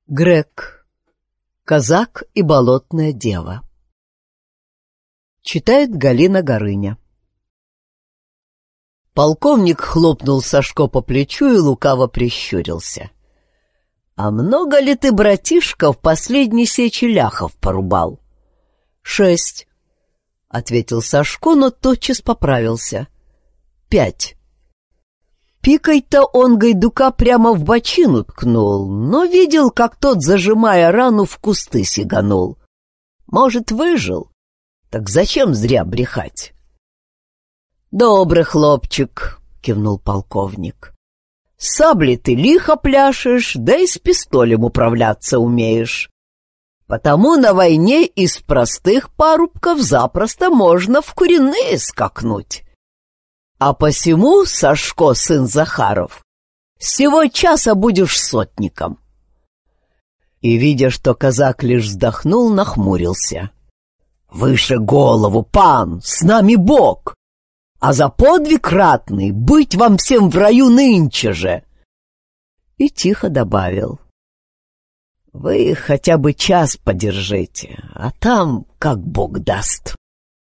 Грег. Казак и болотная дева. Читает Галина Горыня. Полковник хлопнул Сашко по плечу и лукаво прищурился. — А много ли ты, братишка, в последней сече ляхов порубал? — 6, — ответил Сашко, но тотчас поправился. — 5. Пикой-то он гайдука прямо в бочину ткнул, но видел, как тот, зажимая рану, в кусты сиганул. Может, выжил? Так зачем зря брехать? — Добрый хлопчик, — кивнул полковник. — С саблей ты лихо пляшешь, да и с пистолем управляться умеешь. Потому на войне из простых парубков запросто можно в куриные скакнуть. А посему, Сашко, сын Захаров, сего часа будешь сотником. И, видя, что казак лишь вздохнул, нахмурился. — Выше голову, пан, с нами Бог! А за подвиг ратный быть вам всем в раю нынче же! И тихо добавил. — Вы хотя бы час подержите, а там как Бог даст.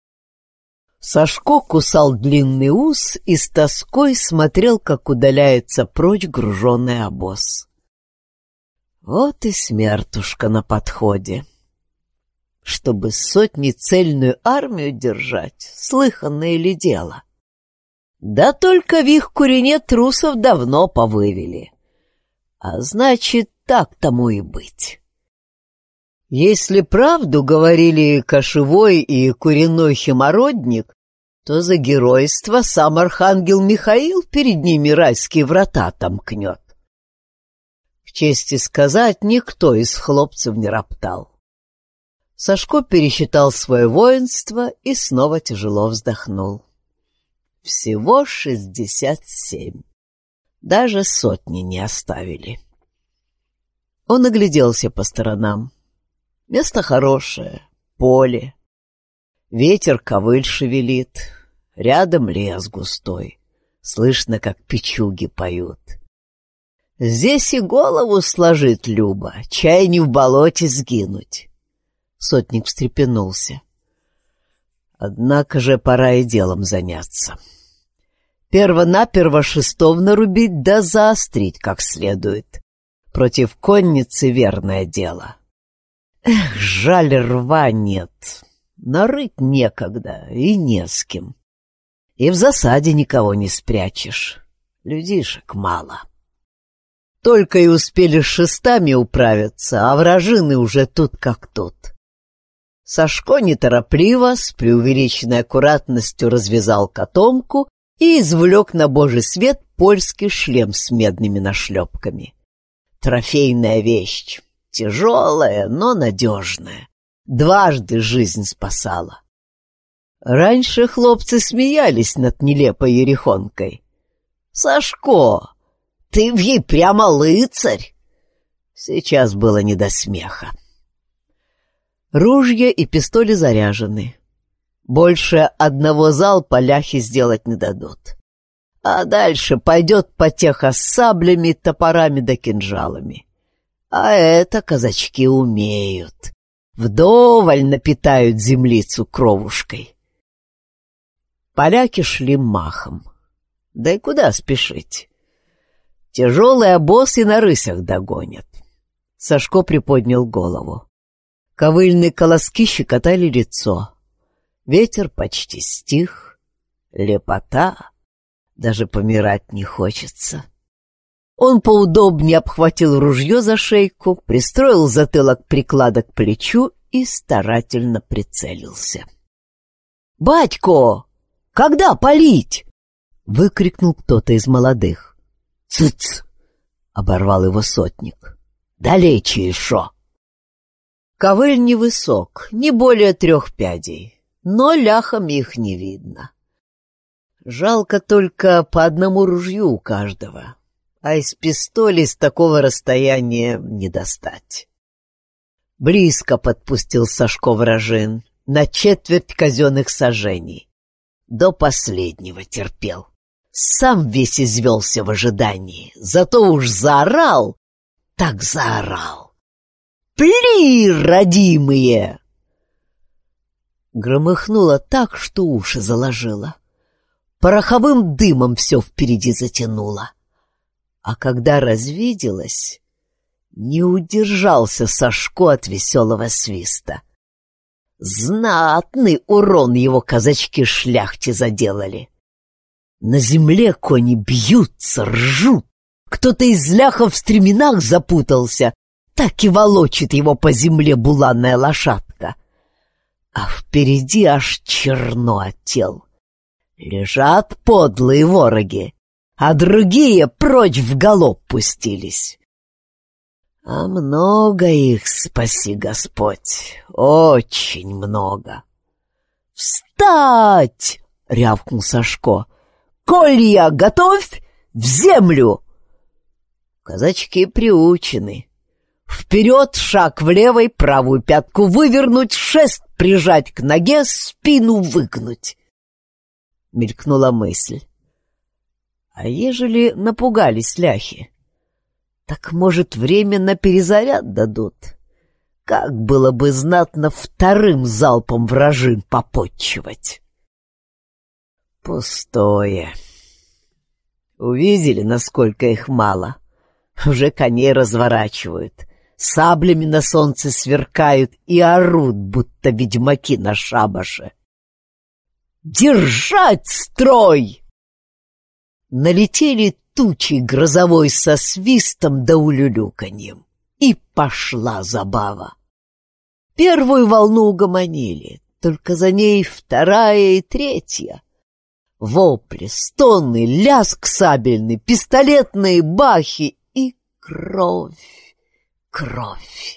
Сашко кусал длинный ус и с тоской смотрел, как удаляется прочь груженный обоз. Вот и смертушка на подходе. Чтобы сотни цельную армию держать, слыханное ли дело? Да только в их курине трусов давно повывели. А значит, так тому и быть. Если правду говорили кошевой и куриной химородник, то за геройство сам архангел Михаил перед ними райские врата отомкнет. К чести сказать, никто из хлопцев не роптал. Сашко пересчитал свое воинство и снова тяжело вздохнул. Всего 67. Даже сотни не оставили. Он огляделся по сторонам. Место хорошее, поле. Ветер ковыль шевелит, рядом лес густой. Слышно, как печуги поют. Здесь и голову сложить любо, чай не в болоте сгинуть. Сотник встрепенулся. Однако же пора и делом заняться. Перво-наперво шестов нарубить да заострить как следует. Против конницы верное дело. Эх, жаль, рва нет. Нарыть некогда и не с кем. И в засаде никого не спрячешь. Людишек мало. Только и успели с шестами управиться, а вражины уже тут как тут. Сашко неторопливо, с преувеличенной аккуратностью развязал котомку и извлек на божий свет польский шлем с медными нашлепками. Трофейная вещь. Тяжелая, но надежная. Дважды жизнь спасала. Раньше хлопцы смеялись над нелепой ерехонкой. «Сашко, ты в ей прямо лыцарь!» Сейчас было не до смеха. Ружья и пистоли заряжены. Больше одного залпа ляхи сделать не дадут. А дальше пойдет потеха с саблями, топорами да кинжалами. А это казачки умеют. Вдоволь напитают землицу кровушкой. Поляки шли махом. Да и куда спешить? Тяжелый обоз и на рысях догонят. Сашко приподнял голову. Ковыльные колоски щекотали лицо. Ветер почти стих. Лепота. Даже помирать не хочется. Он поудобнее обхватил ружье за шейку, пристроил затылок приклада к плечу и старательно прицелился. «Батько, когда палить?» — выкрикнул кто-то из молодых. «Цыц!» — оборвал его сотник. «Далече еще!» Ковыль невысок, не более 3 пядей, но ляхам их не видно. Жалко только по одному ружью у каждого. А из пистоли с такого расстояния не достать. Близко подпустил Сашко вражин, на 1/4 казенных сажений. До последнего терпел. Сам весь извелся в ожидании, зато уж заорал, так заорал. Пли, родимые!» Громыхнуло так, что уши заложило. Пороховым дымом все впереди затянуло. А когда развиделось, не удержался Сашко от веселого свиста. Знатный урон его казачки шляхте заделали. На земле кони бьются, ржут. Кто-то из ляхов в стременах запутался, так и волочит его по земле буланная лошадка. А впереди аж черно от тел. Лежат подлые вороги, а другие прочь в галоп пустились. А много их, спаси Господь, очень много. «Встать!» — рявкнул Сашко. «Колья, готовь! В землю!» Казачки приучены. Вперед шаг в левой, правую пятку вывернуть, шест прижать к ноге, спину выгнуть. Мелькнула мысль. А ежели напугались ляхи? Так, может, время на перезаряд дадут? Как было бы знатно вторым залпом вражин попотчевать. Пустое. Увидели, насколько их мало. Уже коней разворачивают, саблями на солнце сверкают и орут, будто ведьмаки на шабаше. «Держать строй!» Налетели тучи грозовой со свистом да улюлюканьем, и пошла забава. Первую волну угомонили, только за ней вторая и третья. Вопли, стоны, лязг сабельный, пистолетные бахи и кровь, кровь.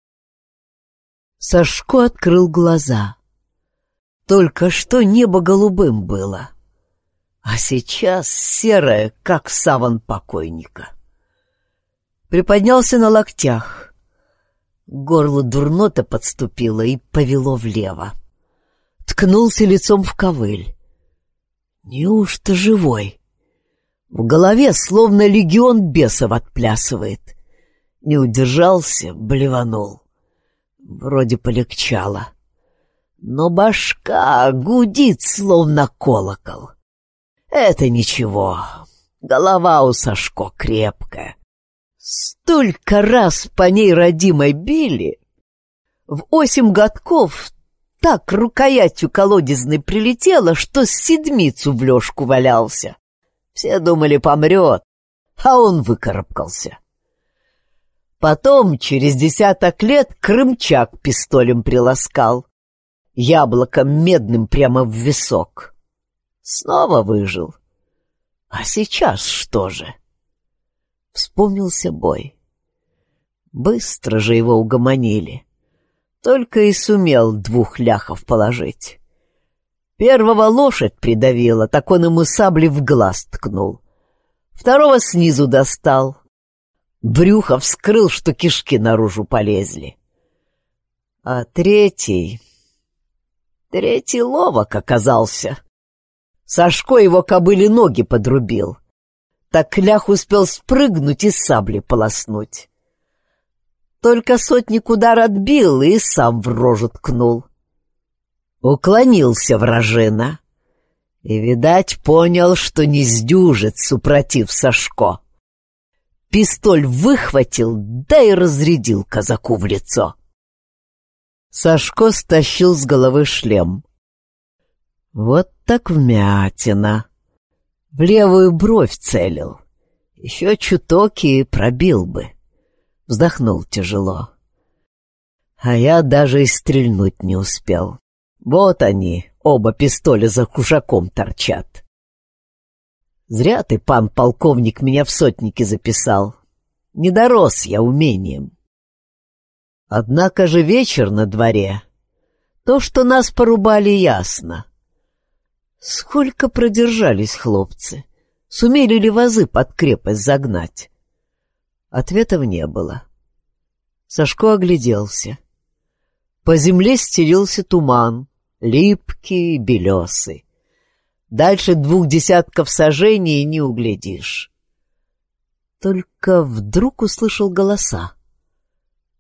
Сашко открыл глаза. Только что небо голубым было, а сейчас серое, как саван покойника. Приподнялся на локтях. Горло дурнота подступило и повело влево. Ткнулся лицом в ковыль. Неужто живой? В голове словно легион бесов отплясывает. Не удержался, блеванул. Вроде полегчало. Но башка гудит, словно колокол. Это ничего, голова у Сашко крепкая. Столько раз по ней родимой били. В 8 годков так рукоятью колодезной прилетела, что с седмицу в лёжку валялся. Все думали, помрет, а он выкарабкался. Потом, через 10 лет, крымчак пистолем приласкал, яблоком медным прямо в висок. Снова выжил. А сейчас что же? Вспомнился бой. Быстро же его угомонили. Только и сумел 2 ляхов положить. Первого лошадь придавила, так он ему саблей в глаз ткнул. Второго снизу достал. Брюхо вскрыл, что кишки наружу полезли. А третий ловок оказался. Сашко его кобыле ноги подрубил. Так лях успел спрыгнуть и сабли полоснуть. Только сотник удар отбил и сам в рожу ткнул. Уклонился вражина и, видать, понял, что не сдюжит, супротив Сашко. Пистоль выхватил, да и разрядил казаку в лицо. Сашко стащил с головы шлем. Вот так вмятина. В левую бровь целил. Еще чуток и пробил бы. Вздохнул тяжело. А я даже и стрельнуть не успел. Вот они, оба пистоля за кушаком торчат. Зря ты, пан полковник, меня в сотники записал. Не дорос я умением. Однако же вечер на дворе. То, что нас порубали, ясно. Сколько продержались хлопцы? Сумели ли вазы под крепость загнать? Ответов не было. Сашко огляделся. По земле стелился туман, липкий, белесый. Дальше 2 десятков саженей не углядишь. Только вдруг услышал голоса.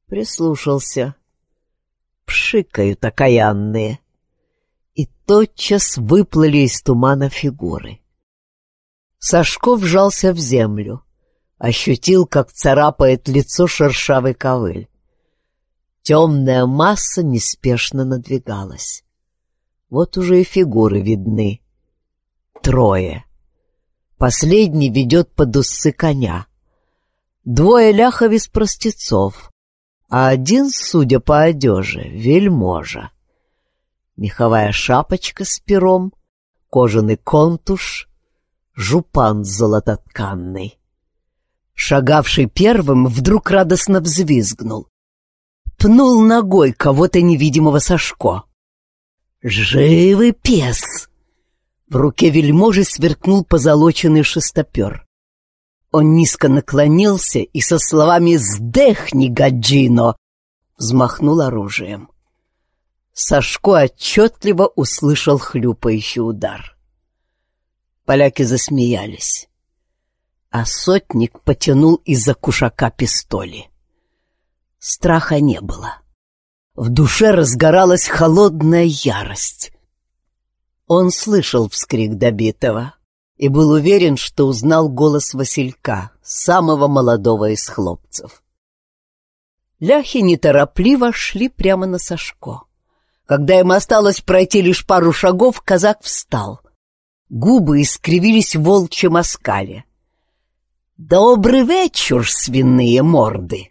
Прислушался. Пшикают окаянные. И тотчас выплыли из тумана фигуры. Сашко вжался в землю, ощутил, как царапает лицо шершавый ковыль. Темная масса неспешно надвигалась. Вот уже и фигуры видны. 3. Последний ведет под усы коня. 2 ляховиц-простецов, а 1, судя по одежи, вельможа. Меховая шапочка с пером, кожаный контуш, жупан золототканный. Шагавший первым вдруг радостно взвизгнул. Пнул ногой кого-то невидимого Сашко. «Живый пес!» В руке вельможи сверкнул позолоченный шестопер. Он низко наклонился и со словами «Сдохни, гаджино!» взмахнул оружием. Сашко отчетливо услышал хлюпающий удар. Поляки засмеялись, а сотник потянул из-за кушака пистоли. Страха не было. В душе разгоралась холодная ярость. Он слышал вскрик добитого и был уверен, что узнал голос Василька, самого молодого из хлопцев. Ляхи неторопливо шли прямо на Сашко. Когда им осталось пройти лишь пару шагов, казак встал. Губы искривились в волчьем оскале. «Добрый вечер, свиные морды!»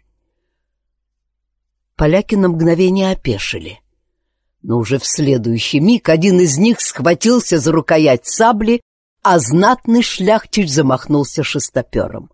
Поляки на мгновение опешили. Но уже в следующий миг один из них схватился за рукоять сабли, а знатный шляхтич замахнулся шестопером.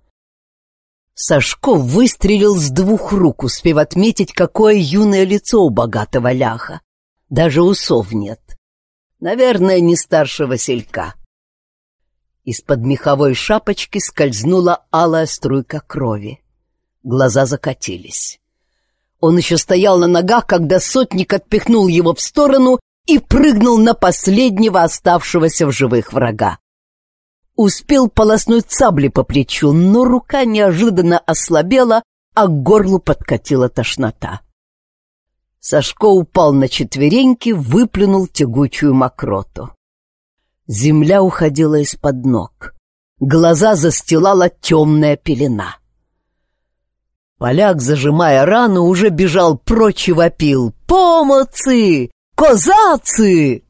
Сашко выстрелил с 2 рук, успев отметить, какое юное лицо у богатого ляха. Даже усов нет. Наверное, не старше Василька. Из-под меховой шапочки скользнула алая струйка крови. Глаза закатились. Он еще стоял на ногах, когда сотник отпихнул его в сторону и прыгнул на последнего оставшегося в живых врага. Успел полоснуть сабли по плечу, но рука неожиданно ослабела, а к горлу подкатила тошнота. Сашко упал на четвереньки, выплюнул тягучую мокроту. Земля уходила из-под ног. Глаза застилала темная пелена. Поляк, зажимая рану, уже бежал прочь и вопил: «Помоцы! Козацы!»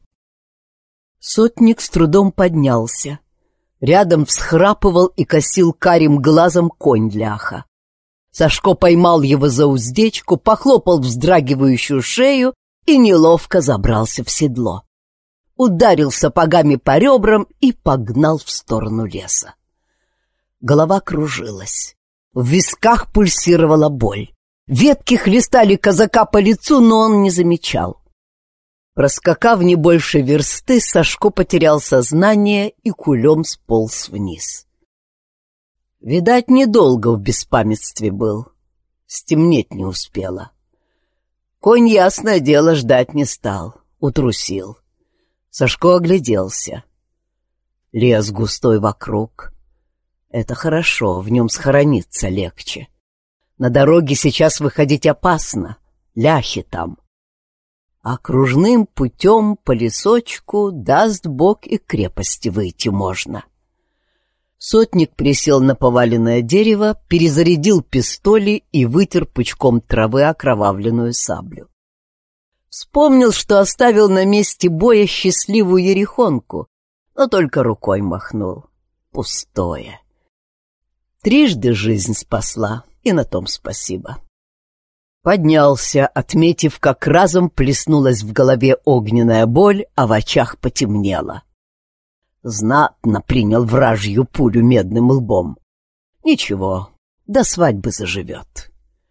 Сотник с трудом поднялся. Рядом всхрапывал и косил карим глазом конь ляха. Сашко поймал его за уздечку, похлопал вздрагивающую шею и неловко забрался в седло. Ударил сапогами по ребрам и погнал в сторону леса. Голова кружилась. В висках пульсировала боль. Ветки хлестали казака по лицу, но он не замечал. Проскакав не больше версты, Сашко потерял сознание и кулем сполз вниз. Видать, недолго в беспамятстве был. Стемнеть не успело. Конь, ясное дело, ждать не стал. Утрусил. Сашко огляделся. Лес густой вокруг. Это хорошо, в нем схорониться легче. На дороге сейчас выходить опасно. Ляхи там. А кружным путем по лесочку, даст Бог, и к крепости выйти можно. Сотник присел на поваленное дерево, перезарядил пистоли и вытер пучком травы окровавленную саблю. Вспомнил, что оставил на месте боя счастливую ерехонку, но только рукой махнул. Пустое. Трижды жизнь спасла, и на том спасибо. Поднялся, отметив, как разом плеснулась в голове огненная боль, а в очах потемнело. Знатно принял вражью пулю медным лбом. Ничего, до свадьбы заживет.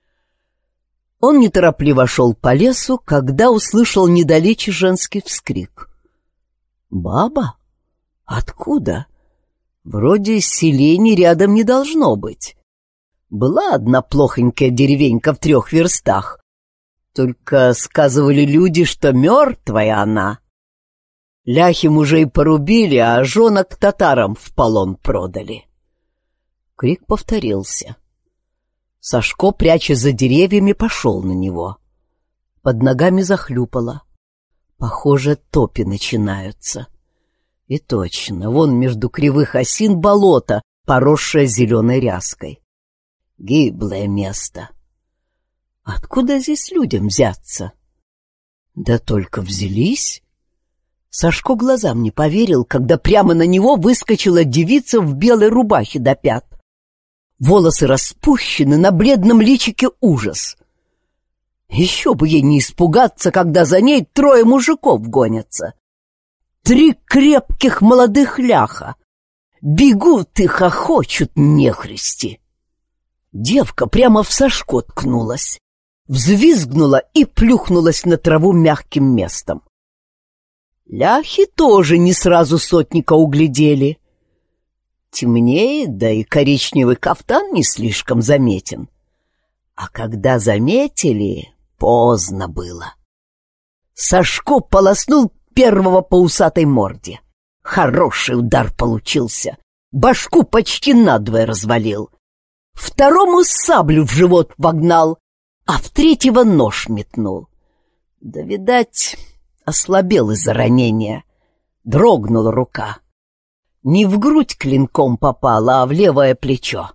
Он неторопливо шел по лесу, когда услышал недалече женский вскрик. «Баба? Откуда? Вроде селений рядом не должно быть. Была одна плохонькая деревенька в 3 верстах. Только сказывали люди, что мертвая она. Ляхи мужей порубили, а жонок к татарам в полон продали». Крик повторился. Сашко, прячась за деревьями, пошел на него. Под ногами захлюпало. Похоже, топи начинаются. И точно, вон между кривых осин болото, поросшее зеленой ряской. Гиблое место. Откуда здесь людям взяться? Да только взялись. Сашко глазам не поверил, когда прямо на него выскочила девица в белой рубахе до пят. Волосы распущены, на бледном личике ужас. Еще бы ей не испугаться, когда за ней 3 мужиков гонятся. 3 крепких молодых ляха. Бегут и хохочут нехристи. Девка прямо в Сашко ткнулась, взвизгнула и плюхнулась на траву мягким местом. Ляхи тоже не сразу сотника углядели. Темнеет, да и коричневый кафтан не слишком заметен. А когда заметили, поздно было. Сашко полоснул первого по усатой морде. Хороший удар получился. Башку почти надвое развалил. Второму саблю в живот вогнал, а в третьего нож метнул. Да, видать, ослабел из-за ранения. Дрогнула рука. Не в грудь клинком попала, а в левое плечо.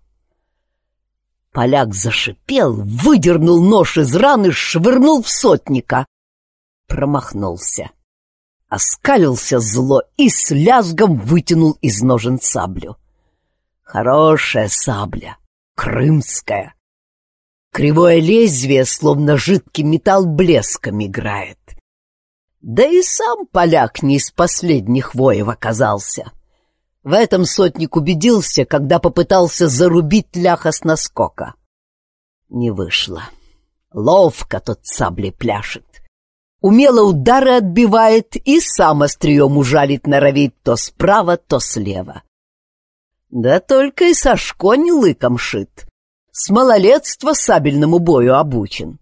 Поляк зашипел, выдернул нож из раны, швырнул в сотника. Промахнулся. Оскалился зло и с лязгом вытянул из ножен саблю. Хорошая сабля, крымская. Кривое лезвие, словно жидкий металл, блеском играет. Да и сам поляк не из последних воев оказался. В этом сотник убедился, когда попытался зарубить ляха с наскока. Не вышло. Ловко тот саблей пляшет. Умело удары отбивает и сам острием ужалить норовит то справа, то слева. Да только и Сашко не лыком шит. С малолетства сабельному бою обучен.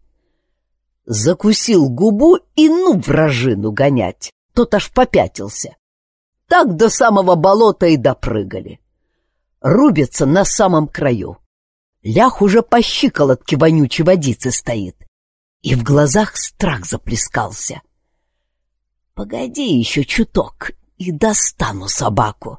Закусил губу и вражину гонять. Тот аж попятился. Так до самого болота и допрыгали. Рубятся на самом краю. Лях уже по щиколотке вонючей водицы стоит. И в глазах страх заплескался. Погоди еще чуток, и достану собаку.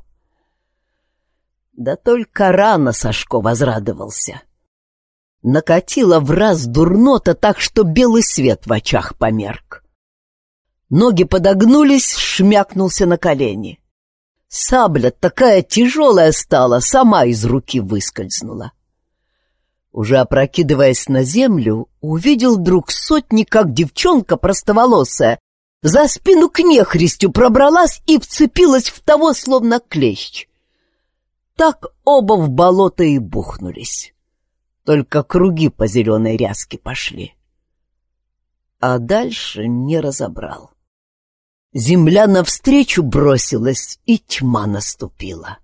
Да только рано Сашко возрадовался. Накатило враз дурнота так, что белый свет в очах померк. Ноги подогнулись, шмякнулся на колени. Сабля такая тяжелая стала, сама из руки выскользнула. Уже опрокидываясь на землю, увидел вдруг сотник, как девчонка простоволосая за спину к нехристю пробралась и вцепилась в того, словно клещ. Так оба в болото и бухнулись. Только круги по зеленой ряске пошли. А дальше не разобрал. Земля навстречу бросилась, и тьма наступила.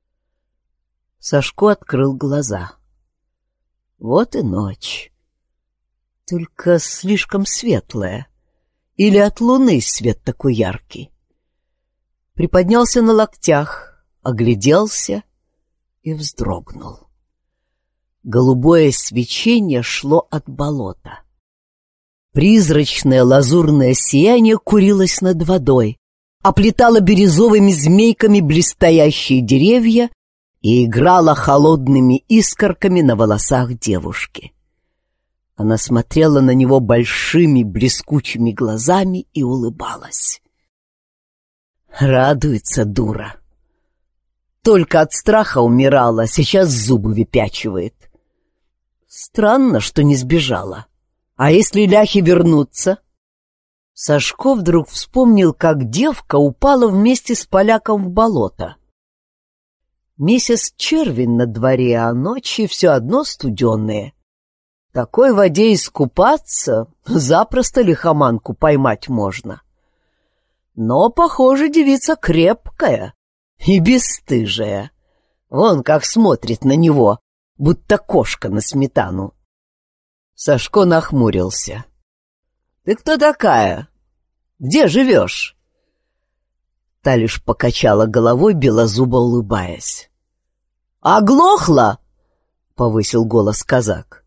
Сашко открыл глаза. Вот и ночь. Только слишком светлая. Или от луны свет такой яркий. Приподнялся на локтях, огляделся и вздрогнул. Голубое свечение шло от болота. Призрачное лазурное сияние курилось над водой, оплетало бирюзовыми змейками блестящие деревья и играла холодными искорками на волосах девушки. Она смотрела на него большими блескучими глазами и улыбалась. Радуется дура. Только от страха умирала, сейчас зубы выпячивает. Странно, что не сбежала. А если ляхи вернутся? Сашко вдруг вспомнил, как девка упала вместе с поляком в болото. Месяц червень на дворе, а ночи все одно студенные. В такой воде искупаться запросто лихоманку поймать можно. Но, похоже, девица крепкая и бесстыжая. Вон как смотрит на него, будто кошка на сметану. Сашко нахмурился. «Ты кто такая? Где живешь?» Та лишь покачала головой, белозубо улыбаясь. «Оглохла?» — повысил голос казак.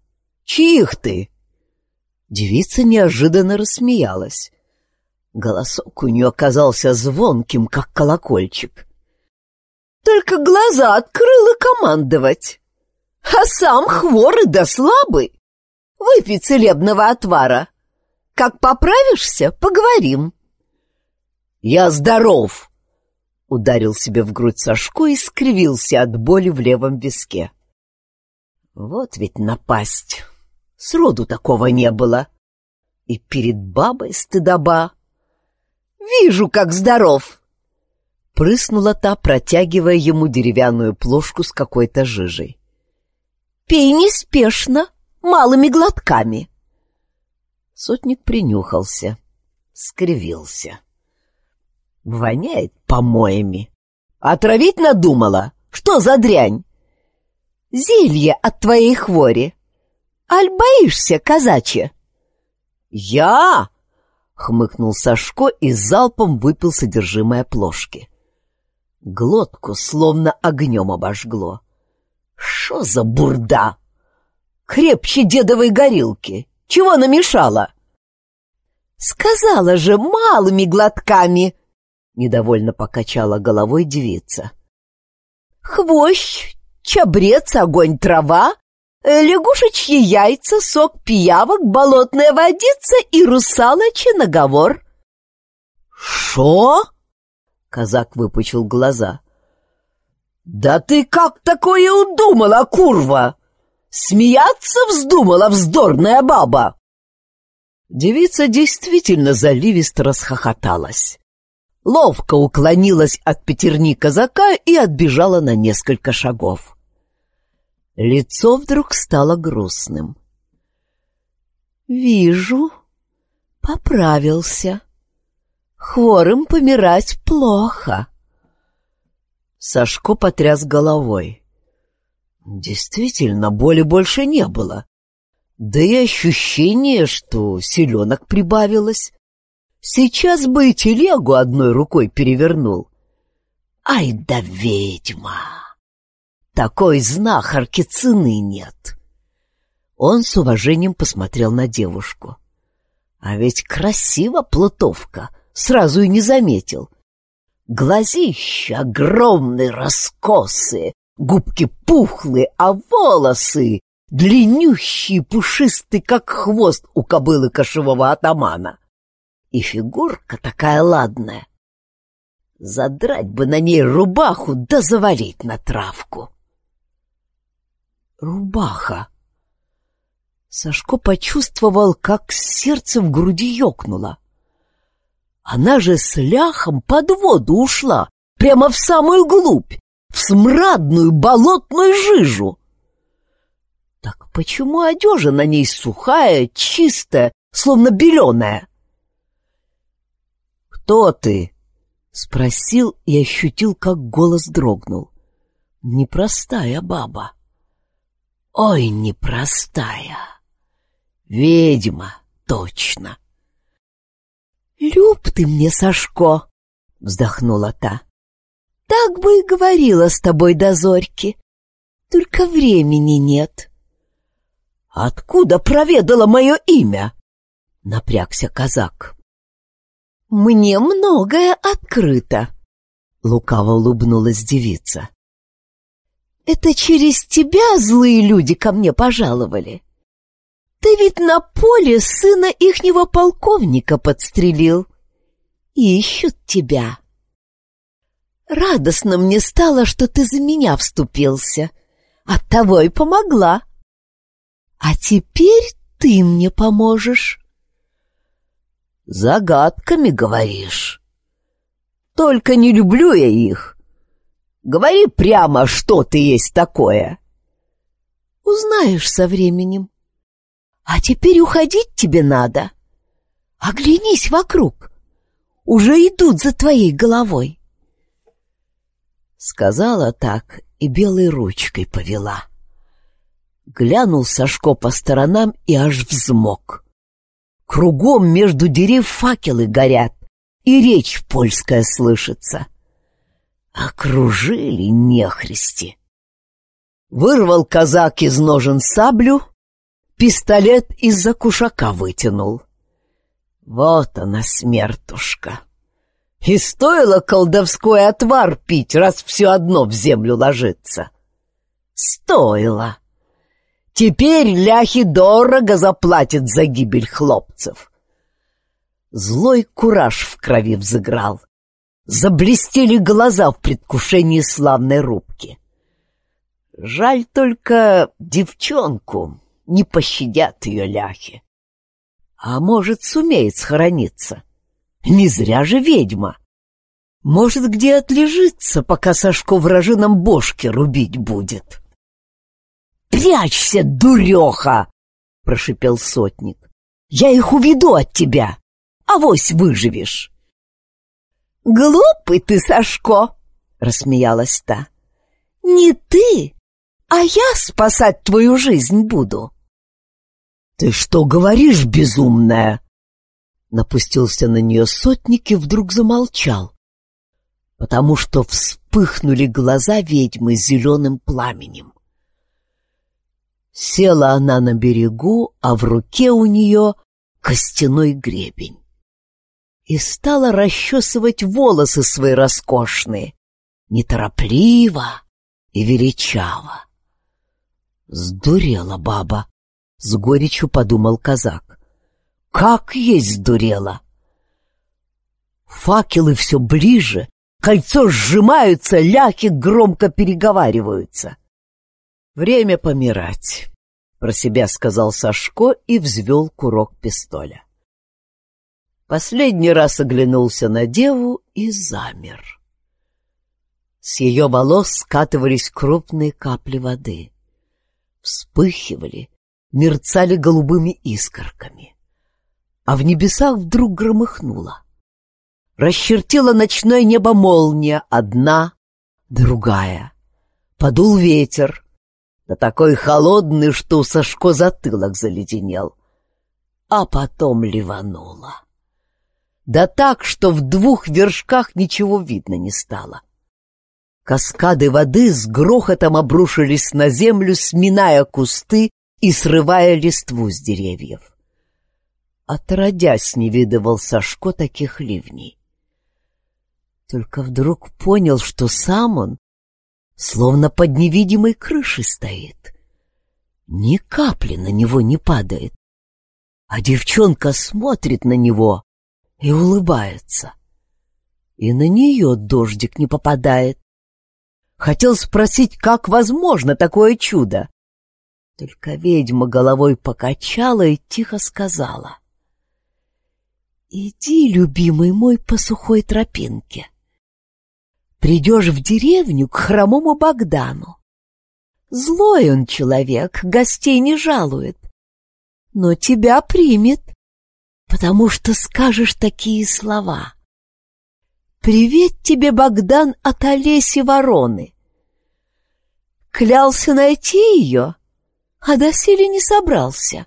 Чьих ты?» Девица неожиданно рассмеялась. Голосок у нее оказался звонким, как колокольчик. «Только глаза открыл и командовать. А сам хворый да слабый. Выпей целебного отвара. Как поправишься, поговорим». «Я здоров!» — ударил себе в грудь Сашко и скривился от боли в левом виске. Вот ведь напасть! Сроду такого не было. И перед бабой стыдоба. «Вижу, как здоров!» Прыснула та, протягивая ему деревянную плошку с какой-то жижей. «Пей неспешно, малыми глотками». Сотник принюхался, скривился. «Воняет помоями. Отравить надумала? Что за дрянь?» «Зелье от твоей хвори. Аль боишься, казачья?» «Я?» — хмыкнул Сашко и залпом выпил содержимое плошки. Глотку словно огнем обожгло. «Шо за бурда? Крепче дедовой горилки. Чего намешала?» «Сказала же, малыми глотками!» — недовольно покачала головой девица. «Хвощ, чабрец, огонь, трава, лягушечьи яйца, сок пиявок, болотная водица и русалочий наговор». «Шо?» — казак выпучил глаза. «Да ты как такое удумала, курва? Смеяться вздумала, вздорная баба!» Девица действительно заливисто расхохоталась. Ловко уклонилась от пятерни казака и отбежала на несколько шагов. Лицо вдруг стало грустным. «Вижу, поправился. Хворым помирать плохо». Сашко потряс головой. Действительно, боли больше не было. Да и ощущение, что селенок прибавилось. Сейчас бы и телегу одной рукой перевернул. Ай да ведьма! Такой знахарки цены нет. Он с уважением посмотрел на девушку. А ведь красиво плутовка, сразу и не заметил. Глазища огромные, раскосые, губки пухлые, а волосы длиннющие, пушистые, как хвост у кобылы кошевого атамана. И фигурка такая ладная. Задрать бы на ней рубаху да завалить на травку. Рубаха. Сашко почувствовал, как сердце в груди ёкнуло. Она же с ляхом под воду ушла, прямо в самую глубь, в смрадную болотную жижу. Так почему одежа на ней сухая, чистая, словно беленая? «Кто ты?» — спросил и ощутил, как голос дрогнул. Непростая баба. Ой, непростая. Ведьма, точно. «Люб ты мне, Сашко!» — вздохнула та. «Так бы и говорила с тобой до зорьки. Только времени нет». «Откуда проведала мое имя?» — напрягся казак. «Мне многое открыто», — лукаво улыбнулась девица. «Это через тебя злые люди ко мне пожаловали. Ты ведь на поле сына ихнего полковника подстрелил. Ищут тебя. Радостно мне стало, что ты за меня вступился. Оттого и помогла. А теперь ты мне поможешь». «Загадками, говоришь? Только не люблю я их. Говори прямо, что ты есть такое». «Узнаешь со временем. А теперь уходить тебе надо. Оглянись вокруг. Уже идут за твоей головой». Сказала так и белой ручкой повела. Глянул Сашко по сторонам и аж взмок. Кругом между дерев факелы горят, и речь польская слышится. Окружили нехристи. Вырвал казак из ножен саблю, пистолет из-за кушака вытянул. Вот она, смертушка. И стоило колдовской отвар пить, раз все одно в землю ложится. Стоило. Теперь ляхи дорого заплатят за гибель хлопцев. Злой кураж в крови взыграл. Заблестели глаза в предвкушении славной рубки. Жаль только девчонку, не пощадят ее ляхи. А может, сумеет схорониться? Не зря же ведьма. Может, где отлежится, пока Сашко вражинам бошки рубить будет. «Прячься, дуреха!» — прошипел сотник. «Я их уведу от тебя, авось выживешь». «Глупый ты, Сашко!» — рассмеялась та. «Не ты, а я спасать твою жизнь буду». «Ты что говоришь, безумная?» Напустился на нее сотник и вдруг замолчал, потому что вспыхнули глаза ведьмы зеленым пламенем. Села она на берегу, а в руке у нее костяной гребень. И стала расчесывать волосы свои роскошные, неторопливо и величаво. Сдурела баба, с горечью подумал казак. Как есть сдурела! Факелы все ближе, кольцо сжимаются, ляхи громко переговариваются. «Время помирать», — про себя сказал Сашко и взвел курок пистоля. Последний раз оглянулся на деву и замер. С ее волос скатывались крупные капли воды. Вспыхивали, мерцали голубыми искорками. А в небесах вдруг громыхнуло. Расчертила ночное небо молния, одна, другая. Подул ветер, да такой холодный, что у Сашко затылок заледенел. А потом ливануло. Да так, что в 2 вершках ничего видно не стало. Каскады воды с грохотом обрушились на землю, сминая кусты и срывая листву с деревьев. Отродясь не видывал Сашко таких ливней. Только вдруг понял, что сам он словно под невидимой крышей стоит. Ни капли на него не падает, а девчонка смотрит на него и улыбается. И на нее дождик не попадает. Хотел спросить, как возможно такое чудо. Только ведьма головой покачала и тихо сказала: «Иди, любимый мой, по сухой тропинке. Придешь в деревню к хромому Богдану. Злой он человек, гостей не жалует, но тебя примет, потому что скажешь такие слова. Привет тебе, Богдан, от Олеси Вороны. Клялся найти ее, а доселе не собрался».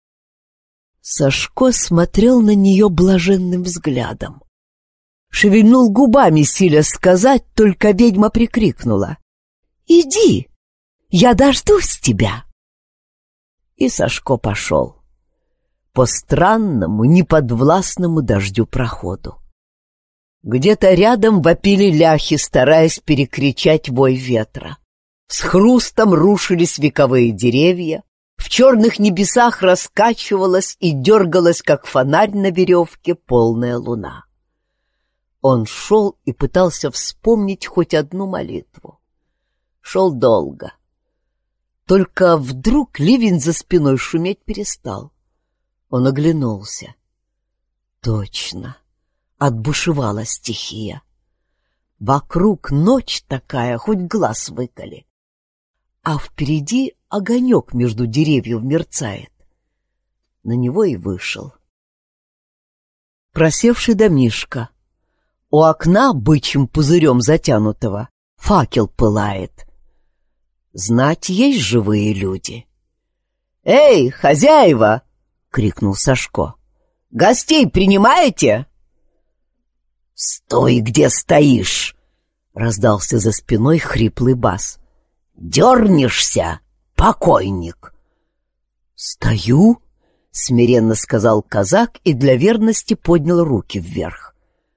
Сашко смотрел на нее блаженным взглядом. Шевельнул губами, силя сказать, только ведьма прикрикнула: «Иди, я дождусь тебя». И Сашко пошел по странному, неподвластному дождю проходу. Где-то рядом вопили ляхи, стараясь перекричать вой ветра. С хрустом рушились вековые деревья, в черных небесах раскачивалась и дергалась, как фонарь на веревке, полная луна. Он шел и пытался вспомнить хоть одну молитву. Шел долго. Только вдруг ливень за спиной шуметь перестал. Он оглянулся. Точно, отбушевала стихия. Вокруг ночь такая, хоть глаз выколи. А впереди огонек между деревьев мерцает. На него и вышел. Просевший домишко. У окна, бычьим пузырем затянутого, факел пылает. Знать, есть живые люди. «Эй, хозяева!» — крикнул Сашко. «Гостей принимаете?» «Стой, где стоишь!» — раздался за спиной хриплый бас. «Дернешься, покойник!» «Стою», — смиренно сказал казак и для верности поднял руки вверх.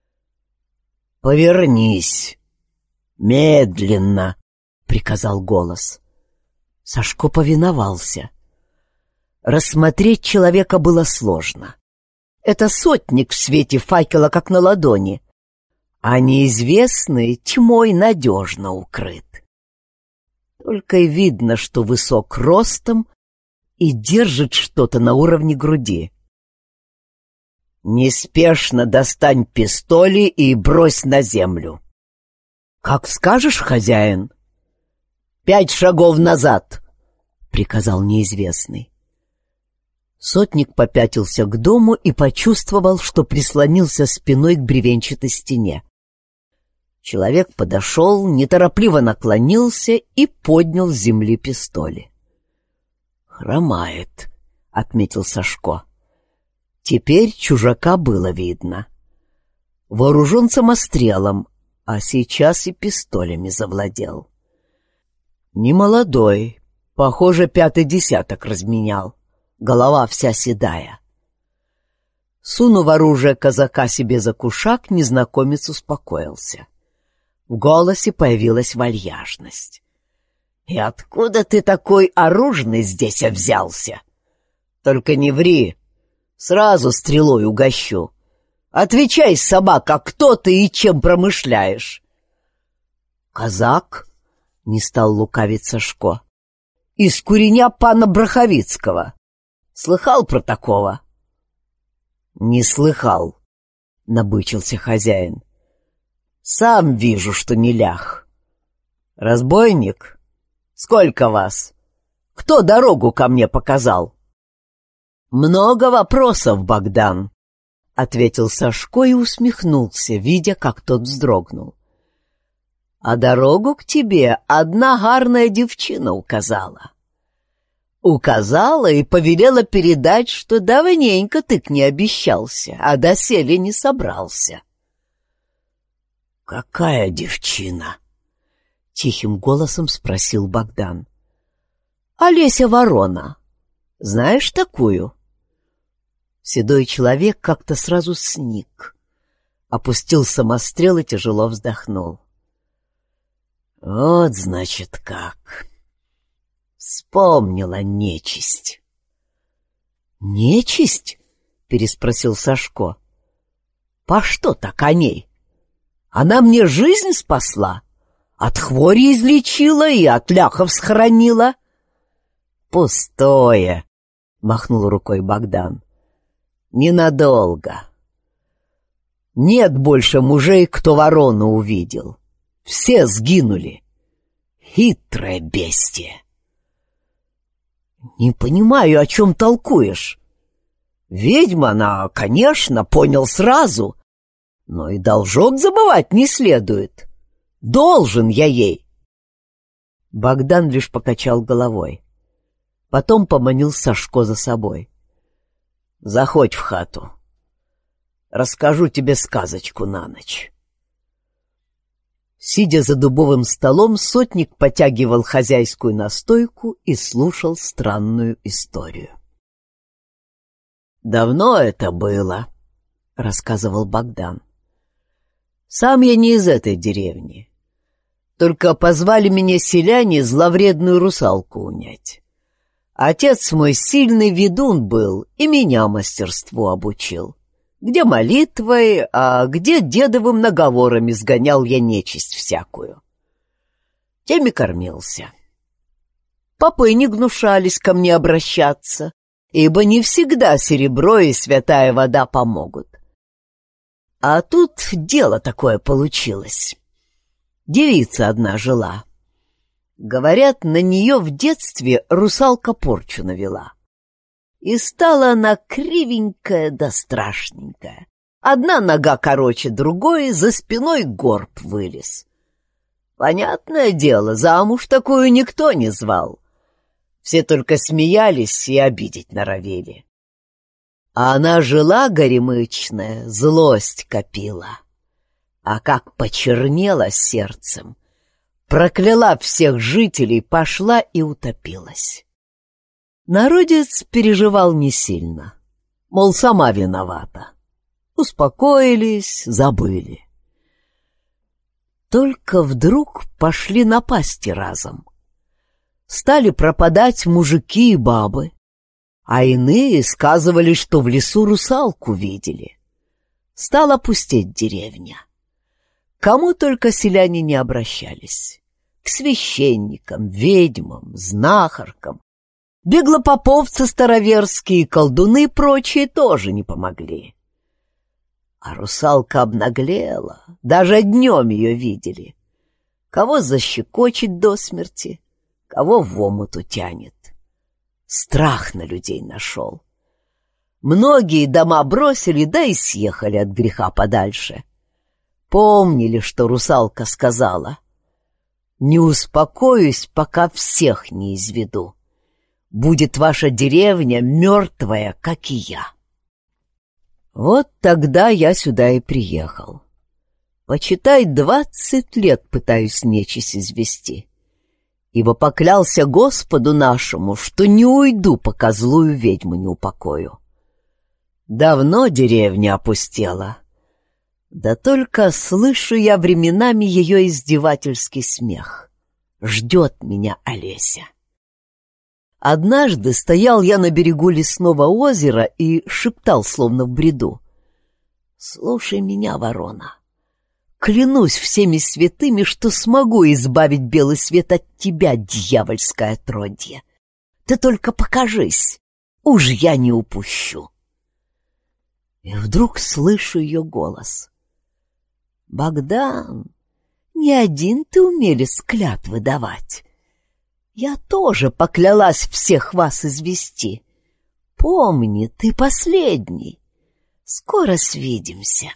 «Повернись, медленно», — приказал голос. Сашко повиновался. Рассмотреть человека было сложно. Это сотник в свете факела, как на ладони, а неизвестный тьмой надежно укрыт. Только и видно, что высок ростом и держит что-то на уровне груди. «Неспешно достань пистоли и брось на землю». «Как скажешь, хозяин». 5 шагов назад», — приказал неизвестный. Сотник попятился к дому и почувствовал, что прислонился спиной к бревенчатой стене. Человек подошел, неторопливо наклонился и поднял с земли пистоли. «Хромает», — отметил Сашко. Теперь чужака было видно. Вооружен самострелом, а сейчас и пистолями завладел. Немолодой, похоже, 5-й десяток разменял. Голова вся седая. Сунув оружие казака себе за кушак, незнакомец успокоился. В голосе появилась вальяжность. «И откуда ты такой оружный здесь взялся? Только не ври, сразу стрелой угощу. Отвечай, собака, кто ты и чем промышляешь?» «Казак?» — не стал лукавить Сашко. «Из куреня пана Браховицкого. Слыхал про такого?» «Не слыхал», — набычился хозяин. «Сам вижу, что не лях. Разбойник? Сколько вас? Кто дорогу ко мне показал?» «Много вопросов, Богдан», — ответил Сашко и усмехнулся, видя, как тот вздрогнул. «А дорогу к тебе одна гарная девчина указала. Указала и повелела передать, что давненько ты к ней обещался, а доселе не собрался». «Какая девчина?» — тихим голосом спросил Богдан. «Олеся Ворона. Знаешь такую?» Седой человек как-то сразу сник, опустил самострел и тяжело вздохнул. «Вот, значит, как. Вспомнила нечисть». «Нечисть?» — переспросил Сашко. «По что так о ней? Она мне жизнь спасла, от хвори излечила и от ляхов схоронила». «Пустое», — махнул рукой Богдан. «Ненадолго. Нет больше мужей, кто ворону увидел. Все сгинули. Хитрое бестие». «Не понимаю, о чем толкуешь. Ведьма она, конечно, понял сразу, но и должок забывать не следует. Должен я ей». Богдан лишь покачал головой. Потом поманил Сашко за собой. «Заходь в хату. Расскажу тебе сказочку на ночь». Сидя за дубовым столом, сотник потягивал хозяйскую настойку и слушал странную историю. «Давно это было», — рассказывал Богдан. «Сам я не из этой деревни. Только позвали меня селяне зловредную русалку унять. Отец мой сильный ведун был и меня мастерству обучил. Где молитвой, а где дедовым наговорами сгонял я нечисть всякую. Теми кормился. Попы не гнушались ко мне обращаться, ибо не всегда серебро и святая вода помогут. А тут дело такое получилось. Девица одна жила. Говорят, на нее в детстве русалка порчу навела. И стала она кривенькая да страшненькая. Одна нога короче другой, за спиной горб вылез. Понятное дело, замуж такую никто не звал. Все только смеялись и обидеть норовели. А она жила горемычная, злость копила. А как почернела сердцем, прокляла всех жителей, пошла и утопилась. Народец переживал не сильно. Мол, сама виновата. Успокоились, забыли. Только вдруг пошли напасти разом. Стали пропадать мужики и бабы, а иные сказывали, что в лесу русалку видели. Стала пустеть деревня. Кому только селяне не обращались. К священникам, ведьмам, знахаркам. Беглопоповцы староверские, колдуны и прочие тоже не помогли. А русалка обнаглела, даже днем ее видели. Кого защекочет до смерти, кого в омут утянет. Страх на людей нашел. Многие дома бросили, да и съехали от греха подальше. Помнили, что русалка сказала: «Не успокоюсь, пока всех не изведу. Будет ваша деревня мертвая, как и я». Вот тогда я сюда и приехал. Почитай, 20 лет пытаюсь нечисть извести. Ибо поклялся Господу нашему, что не уйду, пока злую ведьму не упокою. Давно деревня опустела. Да только слышу я временами ее издевательский смех. Ждет меня Олеся. Однажды стоял я на берегу лесного озера и шептал, словно в бреду: «Слушай меня, ворона, клянусь всеми святыми, что смогу избавить белый свет от тебя, дьявольское отродье. Ты только покажись, уж я не упущу». И вдруг слышу ее голос: «Богдан, не один ты умелец клятвы давать. Я тоже поклялась всех вас извести. Помни, ты последний. Скоро свидимся».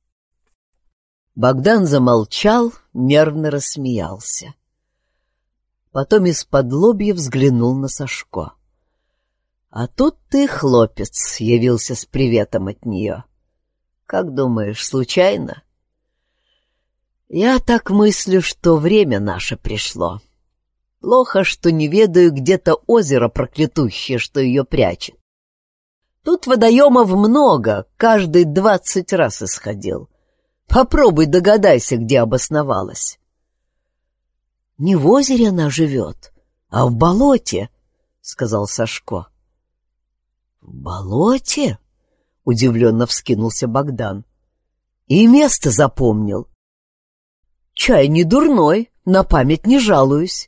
Богдан замолчал, нервно рассмеялся. Потом из-под лобья взглянул на Сашко. А тут ты, хлопец, явился с приветом от нее. Как думаешь, случайно? Я так мыслю, что время наше пришло. Плохо, что не ведаю, где-то озеро проклятущее, что ее прячет. Тут водоемов много, каждый 20 раз исходил. Попробуй догадайся, где обосновалась. — Не в озере она живет, а в болоте, — сказал Сашко. — В болоте? — удивленно вскинулся Богдан. — И место запомнил. — Чай не дурной, на память не жалуюсь.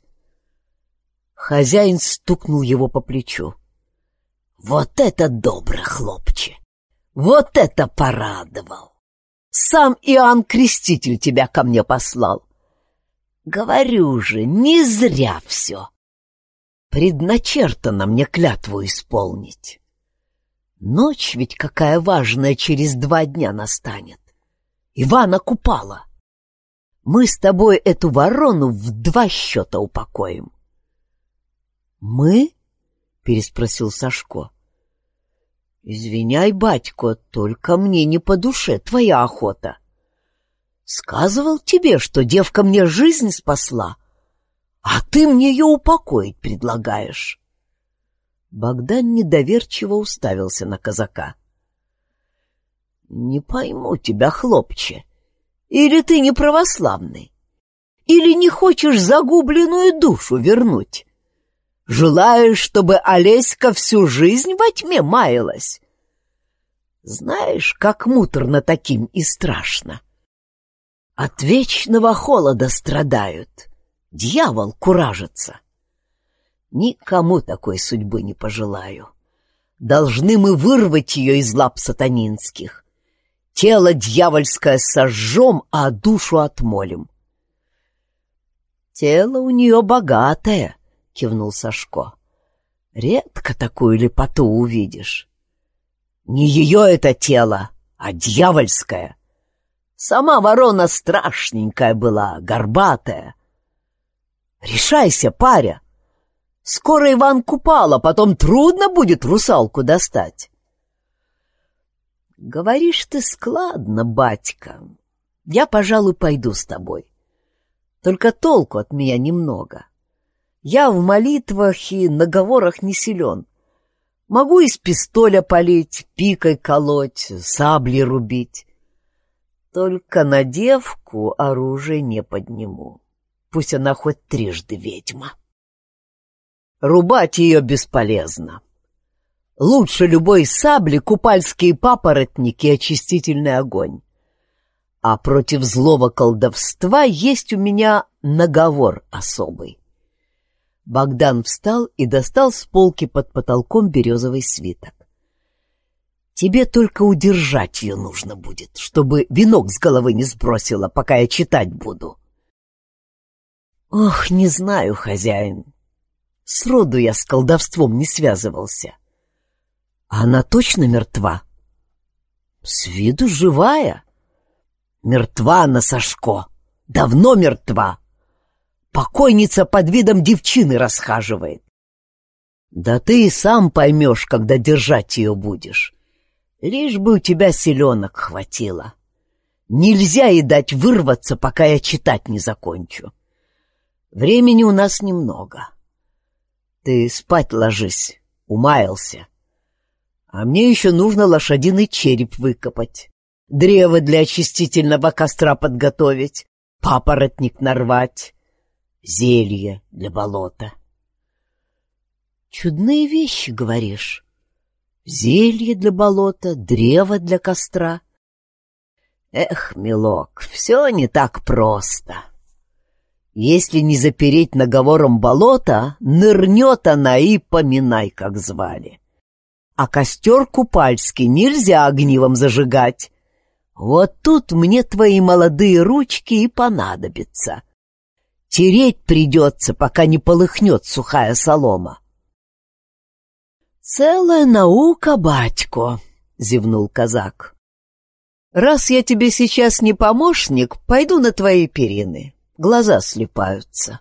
Хозяин стукнул его по плечу. — Вот это добро, хлопче! Вот это порадовал! Сам Иоанн Креститель тебя ко мне послал. Говорю же, не зря все. Предначертано мне клятву исполнить. Ночь ведь какая важная через 2 дня настанет. Ивана Купала. Мы с тобой эту ворону в 2 счета упокоим. — Мы? — переспросил Сашко. — Извиняй, батько, только мне не по душе твоя охота. Сказывал тебе, что девка мне жизнь спасла, а ты мне ее упокоить предлагаешь. Богдан недоверчиво уставился на казака. — Не пойму тебя, хлопче. Или ты не православный? Или не хочешь загубленную душу вернуть? Желаешь, чтобы Олеська всю жизнь во тьме маялась? Знаешь, как муторно таким и страшно. От вечного холода страдают, дьявол куражится. Никому такой судьбы не пожелаю. Должны мы вырвать ее из лап сатанинских. Тело дьявольское сожжем, а душу отмолим. Тело у нее богатое, — кивнул Сашко. — Редко такую лепоту увидишь. Не ее это тело, а дьявольское. Сама ворона страшненькая была, горбатая. Решайся, паря. Скоро Иван Купала, потом трудно будет русалку достать. Говоришь ты складно, батька. Я, пожалуй, пойду с тобой. Только толку от меня немного. Я в молитвах и наговорах не силен, Могу из пистоля палить, пикой колоть, саблей рубить. Только на девку оружие не подниму. Пусть она хоть трижды ведьма. Рубать ее бесполезно. Лучше любой сабли купальские папоротники и очистительный огонь. А против злого колдовства есть у меня наговор особый. Богдан встал и достал с полки под потолком березовый свиток. Тебе только удержать ее нужно будет, чтобы венок с головы не сбросила, пока я читать буду. Ох, не знаю, хозяин. Сроду я с колдовством не связывался. А она точно мертва? С виду живая. Мертва она, Сашко, давно мертва. Покойница под видом девчины расхаживает. Да ты и сам поймешь, когда держать ее будешь. Лишь бы у тебя селенок хватило. Нельзя ей дать вырваться, пока я читать не закончу. Времени у нас немного. Ты спать ложись, умаялся. А мне еще нужно лошадиный череп выкопать, древо для очистительного костра подготовить, папоротник нарвать, зелье для болота. Чудные вещи, говоришь. Зелье для болота, древо для костра. Эх, милок, все не так просто. Если не запереть наговором болото, нырнет она и поминай, как звали. А костер купальский нельзя огнивом зажигать. Вот тут мне твои молодые ручки и понадобятся. Тереть придется, пока не полыхнет сухая солома. «Целая наука, батько», — зевнул казак. «Раз я тебе сейчас не помощник, пойду на твои перины. Глаза слипаются».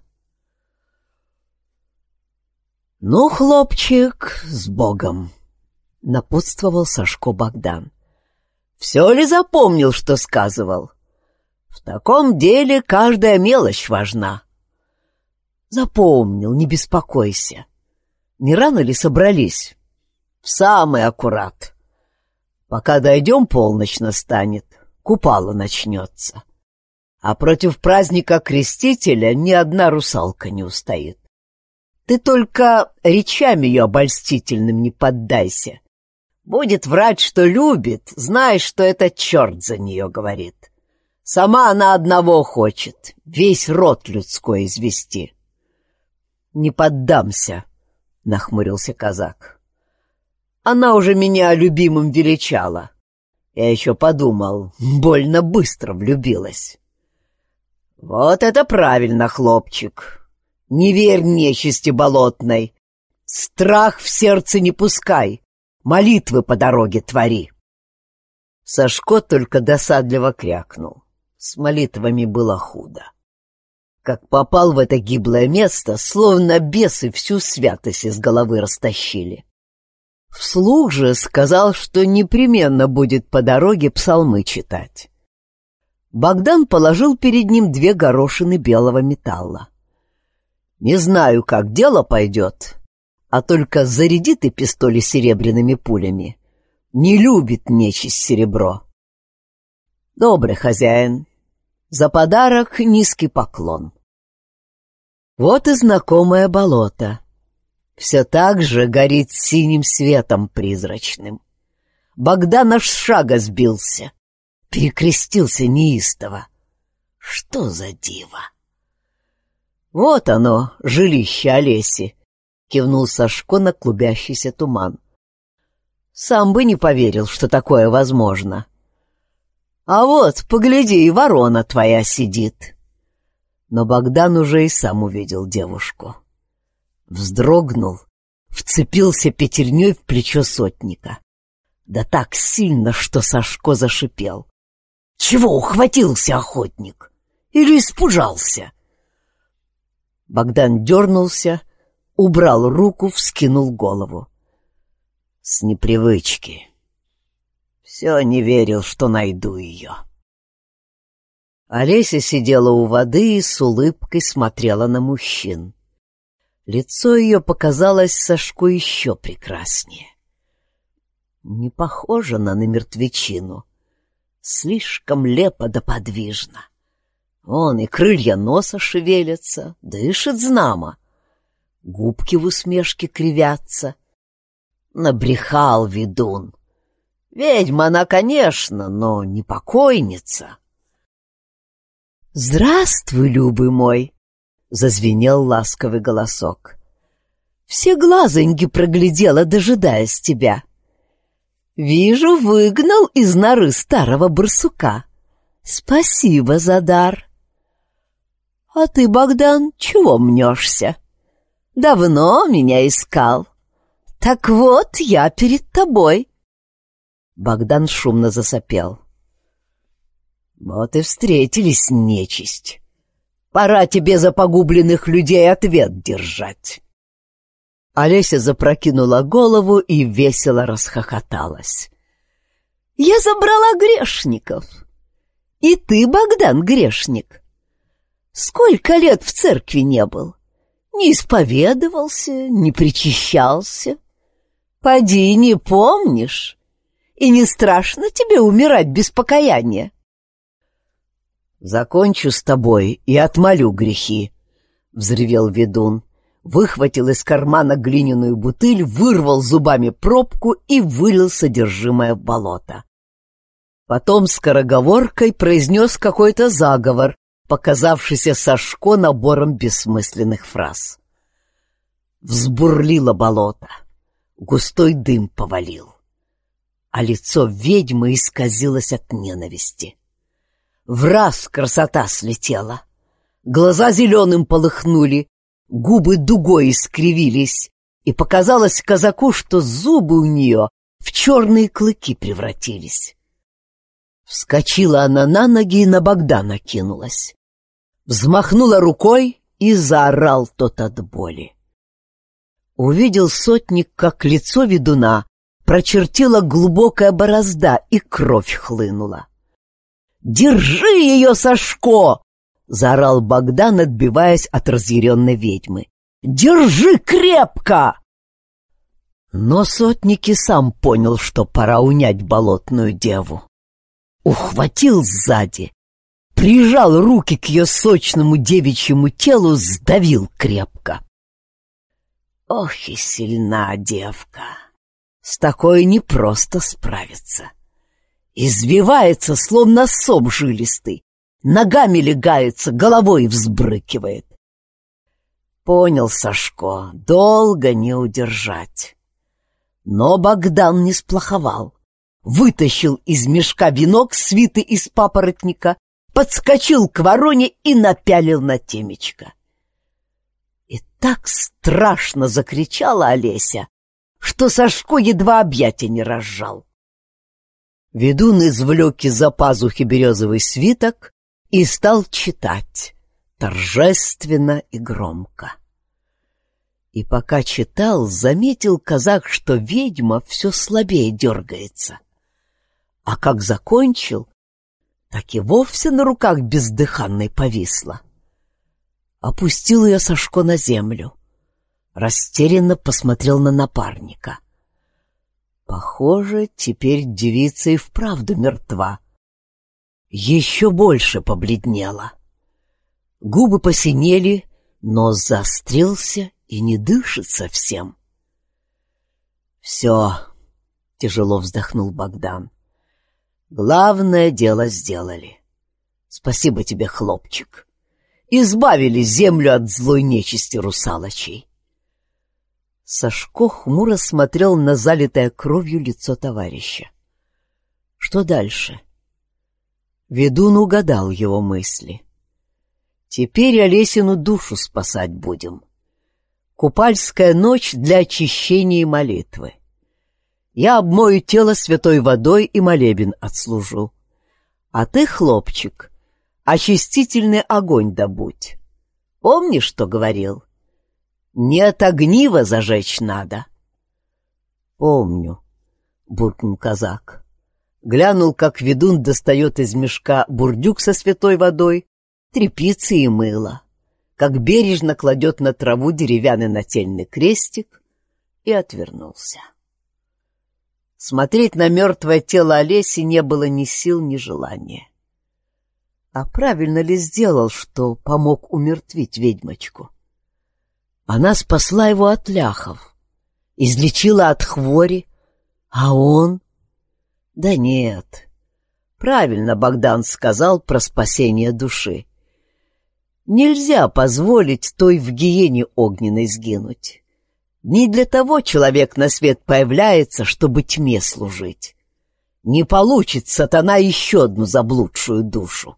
«Ну, хлопчик, с Богом», — напутствовал Сашко Богдан. «Все ли запомнил, что сказывал? В таком деле каждая мелочь важна». «Запомнил, не беспокойся. Не рано ли собрались?» «В самый аккурат. Пока дойдем, полночь настанет, купало начнется. А против праздника Крестителя ни одна русалка не устоит. Ты только речами ее обольстительным не поддайся. Будет врать, что любит, знай, что это черт за нее говорит. Сама она одного хочет — весь род людской извести». «Не поддамся», — нахмурился казак. «Она уже меня любимым величала. Я еще подумал, больно быстро влюбилась». «Вот это правильно, хлопчик. Не верь нечисти болотной. Страх в сердце не пускай. Молитвы по дороге твори». Сашко только досадливо крякнул. С молитвами было худо. Как попал в это гиблое место, словно бесы всю святость из головы растащили. Вслух же сказал, что непременно будет по дороге псалмы читать. Богдан положил перед ним 2 горошины белого металла. «Не знаю, как дело пойдет, а только заряди ты пистоли серебряными пулями. Не любит нечисть серебро». «Добрый хозяин, за подарок низкий поклон». Вот и знакомое болото. Все так же горит синим светом призрачным. Богдан аж с шага сбился, перекрестился неистово. Что за диво! Вот оно, жилище Олеси, кивнул Сашко на клубящийся туман. Сам бы не поверил, что такое возможно. А вот, погляди, и ворона твоя сидит. Но Богдан уже и сам увидел девушку. Вздрогнул, вцепился пятерней в плечо сотника. Да так сильно, что Сашко зашипел. «Чего ухватился охотник? Или испужался?» Богдан дернулся, убрал руку, вскинул голову. «С непривычки. Все не верил, что найду ее». Олеся сидела у воды и с улыбкой смотрела на мужчин. Лицо ее показалось Сашку еще прекраснее. Не похожа она на мертвечину. Слишком лепо да подвижно. Вон и крылья носа шевелятся, дышит знамо. Губки в усмешке кривятся. Набрехал ведун. Ведьма она, конечно, но не покойница. «Здравствуй, любый мой!» — зазвенел ласковый голосок. «Все глазоньки проглядела, дожидаясь тебя. Вижу, выгнал из норы старого барсука. Спасибо за дар. А ты, Богдан, чего мнешься? Давно меня искал. Так вот, я перед тобой». Богдан шумно засопел. Вот и встретились, нечисть. Пора тебе за погубленных людей ответ держать. Олеся запрокинула голову и весело расхохоталась. «Я забрала грешников. И ты, Богдан, грешник. Сколько лет в церкви не был, не исповедовался, не причащался. Поди, не помнишь, и не страшно тебе умирать без покаяния?» «Закончу с тобой и отмолю грехи», — взревел ведун, выхватил из кармана глиняную бутыль, вырвал зубами пробку и вылил содержимое в болото. Потом скороговоркой произнес какой-то заговор, показавшийся Сашко набором бессмысленных фраз. Взбурлило болото, густой дым повалил, а лицо ведьмы исказилось от ненависти. Враз красота слетела, глаза зеленым полыхнули, губы дугой искривились, и показалось казаку, что зубы у нее в черные клыки превратились. Вскочила она на ноги и на Богдана кинулась. Взмахнула рукой, и заорал тот от боли. Увидел сотник, как лицо ведуна прочертила глубокая борозда, и кровь хлынула. «Держи ее, Сашко!» — заорал Богдан, отбиваясь от разъяренной ведьмы. «Держи крепко!» Но сотник и сам понял, что пора унять болотную деву. Ухватил сзади, прижал руки к ее сочному девичьему телу, сдавил крепко. Ох и сильна девка! С такой непросто справиться. Извивается, словно сом жилистый, ногами легается, головой взбрыкивает. Понял Сашко, долго не удержать. Но Богдан не сплоховал. Вытащил из мешка венок, свитый из папоротника, подскочил к вороне и напялил на темечко. И так страшно закричала Олеся, что Сашко едва объятия не разжал. Ведун извлек из-за пазухи березовый свиток и стал читать, торжественно и громко. И пока читал, заметил казак, что ведьма все слабее дергается. А как закончил, так и вовсе на руках бездыханной повисла. Опустил ее Сашко на землю, растерянно посмотрел на напарника. Похоже, теперь девица и вправду мертва. Еще больше побледнела. Губы посинели, нос заострился и не дышит совсем. «Все», — тяжело вздохнул Богдан, — «главное дело сделали. Спасибо тебе, хлопчик. Избавили землю от злой нечисти русалочей». Сашко хмуро смотрел на залитое кровью лицо товарища. Что дальше? Ведун угадал его мысли. Теперь Олесину душу спасать будем. Купальская ночь для очищения и молитвы. Я обмою тело святой водой и молебен отслужу. А ты, хлопчик, очистительный огонь добудь. Помнишь, что говорил? Не от огнива зажечь надо. — Помню, — буркнул казак. Глянул, как ведун достает из мешка бурдюк со святой водой, тряпицы и мыло, как бережно кладет на траву деревянный нательный крестик, и отвернулся. Смотреть на мертвое тело Олеси не было ни сил, ни желания. А правильно ли сделал, что помог умертвить ведьмочку? Она спасла его от ляхов, излечила от хвори, а он... Да нет, правильно Богдан сказал про спасение души. Нельзя позволить той в гиене огненной сгинуть. Не для того человек на свет появляется, чтобы тьме служить. Не получит сатана еще одну заблудшую душу.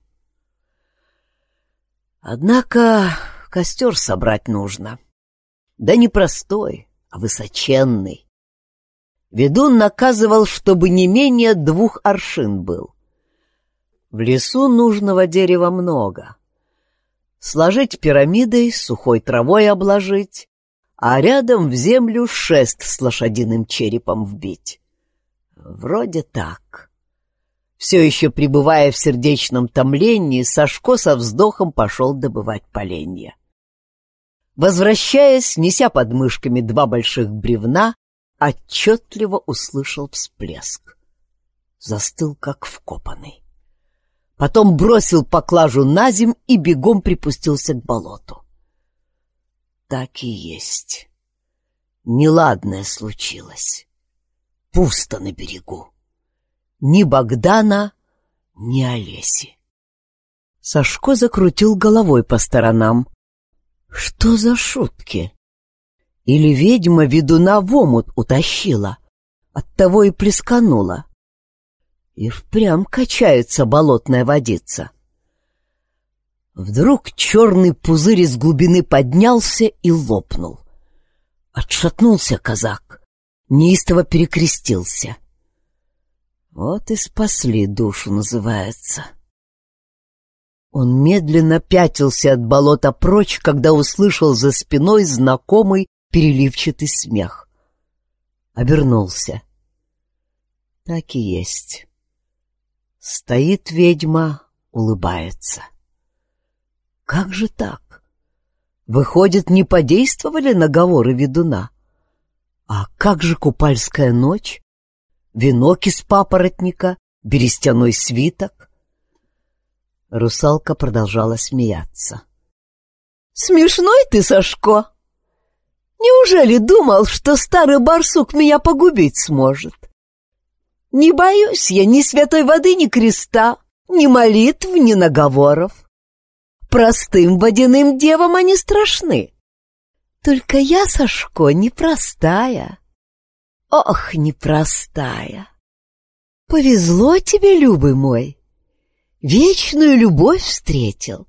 Однако костер собрать нужно. Да не простой, а высоченный. Ведун наказывал, чтобы не менее 2 аршин был. В лесу нужного дерева много. Сложить пирамидой, сухой травой обложить, а рядом в землю шест с лошадиным черепом вбить. Вроде так. Все еще пребывая в сердечном томлении, Сашко со вздохом пошел добывать поленья. Возвращаясь, неся под мышками 2 больших бревна, отчетливо услышал всплеск. Застыл, как вкопанный. Потом бросил поклажу на земь и бегом припустился к болоту. Так и есть. Неладное случилось. Пусто на берегу. Ни Богдана, ни Олеси. Сашко закрутил головой по сторонам. Что за шутки? Или ведьма ведуна в омут утащила, оттого и плесканула? И впрямь качается болотная водица. Вдруг черный пузырь из глубины поднялся и лопнул. Отшатнулся казак, неистово перекрестился. Вот и спасли душу, называется. Он медленно пятился от болота прочь, когда услышал за спиной знакомый переливчатый смех. Обернулся. Так и есть. Стоит ведьма, улыбается. Как же так? Выходит, не подействовали наговоры ведуна? А как же купальская ночь? Венок из папоротника, берестяной свиток? Русалка продолжала смеяться. «Смешной ты, Сашко! Неужели думал, что старый барсук меня погубить сможет? Не боюсь я ни святой воды, ни креста, ни молитв, ни наговоров. Простым водяным девам они страшны. Только я, Сашко, непростая. Ох, непростая! Повезло тебе, любый мой, вечную любовь встретил.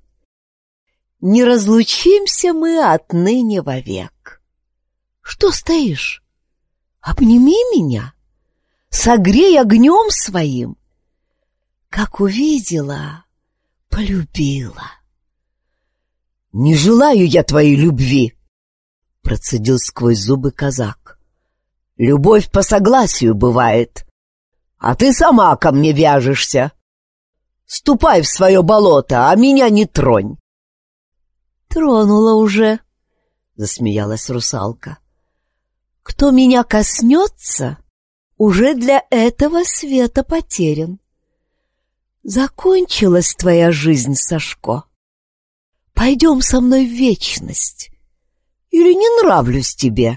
Не разлучимся мы отныне вовек. Что стоишь? Обними меня, согрей огнем своим. Как увидела, полюбила. «Не желаю я твоей любви!» — процедил сквозь зубы казак. «Любовь по согласию бывает, а ты сама ко мне вяжешься. Ступай в свое болото, а меня не тронь!» «Тронула уже!» — засмеялась русалка. «Кто меня коснется, уже для этого света потерян. Закончилась твоя жизнь, Сашко. Пойдем со мной в вечность. Или не нравлюсь тебе?»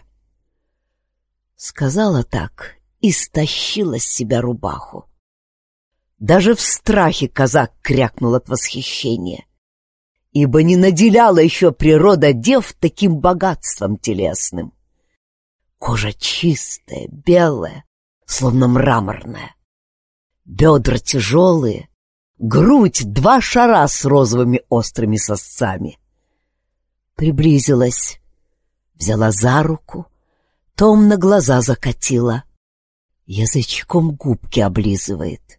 Сказала так и стащила с себя рубаху. Даже в страхе казак крякнул от восхищения, ибо не наделяла еще природа дев таким богатством телесным. Кожа чистая, белая, словно мраморная. Бедра тяжелые, грудь 2 шара с розовыми острыми сосцами. Приблизилась, взяла за руку, томно глаза закатила, язычком губки облизывает.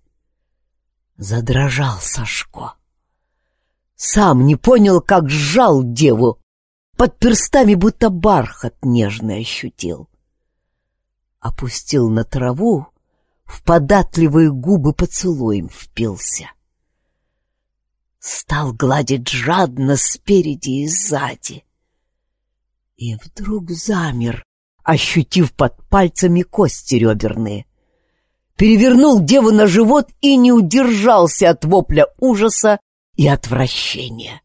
Задрожал Сашко. Сам не понял, как сжал деву, под перстами будто бархат нежный ощутил. Опустил на траву, в податливые губы поцелуем впился. Стал гладить жадно спереди и сзади. И вдруг замер, ощутив под пальцами кости реберные. перевернул деву на живот и не удержался от вопля ужаса и отвращения.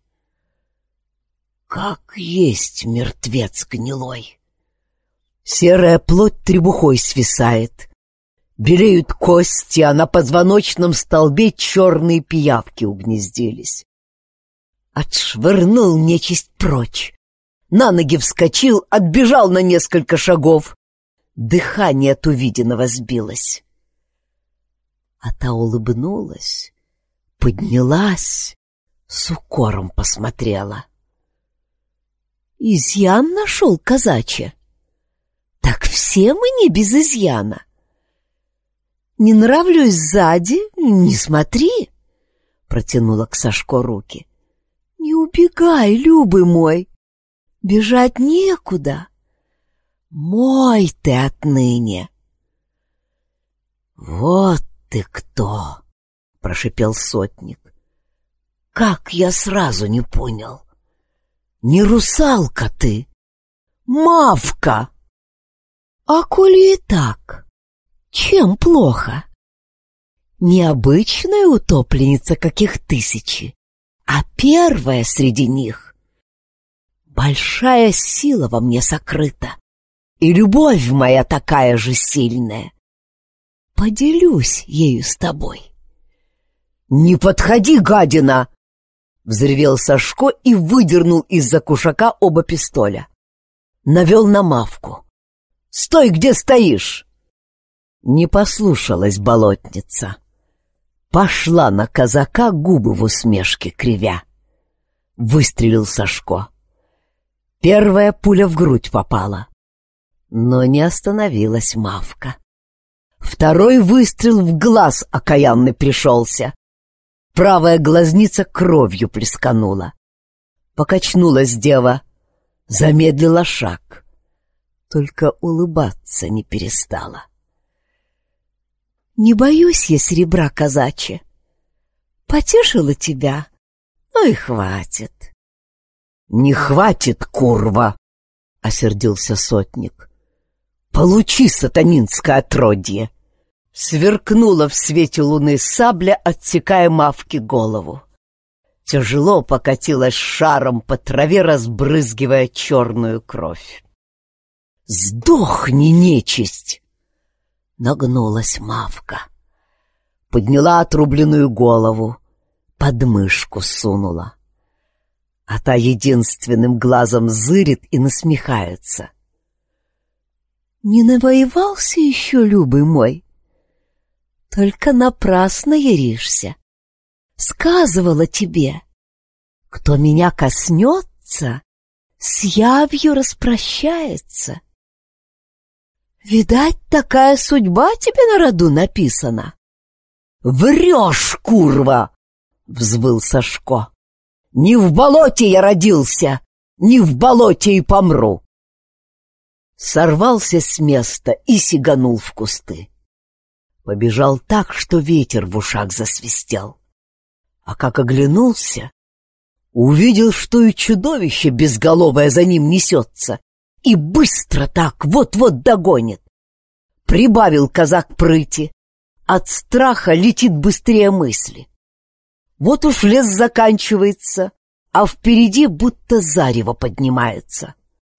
Как есть мертвец гнилой. Серая плоть требухой свисает. Белеют кости, а на позвоночном столбе черные пиявки угнездились. Отшвырнул нечисть прочь. На ноги вскочил, отбежал на несколько шагов. Дыхание от увиденного сбилось. А та улыбнулась, поднялась, с укором посмотрела. «Изъян нашел, казаче? Так все мы не без изъяна. Не нравлюсь сзади, не смотри», — протянула к Сашко руки. «Не убегай, любый мой, бежать некуда. Мой ты отныне». «Вот ты кто!» — прошипел сотник. «Как я сразу не понял! Не русалка ты, мавка!» «А коли и так, чем плохо? Необычная утопленница, каких тысячи, а первая среди них. Большая сила во мне сокрыта, и любовь моя такая же сильная. Поделюсь ею с тобой». «Не подходи, гадина!» — взревел Сашко и выдернул из-за кушака оба пистоля. Навел на мавку. «Стой, где стоишь!» Не послушалась болотница. Пошла на казака, губы в усмешке кривя. Выстрелил Сашко. Первая пуля в грудь попала. Но не остановилась мавка. Второй выстрел в глаз окаянный пришелся. Правая глазница кровью плесканула. Покачнулась дева, замедлила шаг. Только улыбаться не перестала. «Не боюсь я серебра, казаче. Потешила тебя, ну и хватит». «Не хватит, курва!» — осердился сотник. «Получи, сатанинское отродье!» Сверкнула в свете луны сабля, отсекая мавке голову. Тяжело покатилась шаром по траве, разбрызгивая черную кровь. «Сдохни, нечисть!» Нагнулась мавка. Подняла отрубленную голову, под мышку сунула. А та единственным глазом зырит и насмехается. «Не навоевался еще, любый мой? Только напрасно яришься. Сказывала тебе, кто меня коснется, с явью распрощается. Видать, такая судьба тебе на роду написана». «Врешь, курва!» — взвыл Сашко. «Не в болоте я родился, не в болоте и помру!» Сорвался с места и сиганул в кусты. Побежал так, что ветер в ушах засвистел. А как оглянулся, увидел, что и чудовище безголовое за ним несется, и быстро так вот-вот догонит. Прибавил казак прыти, от страха летит быстрее мысли. Вот уж лес заканчивается, а впереди будто зарево поднимается.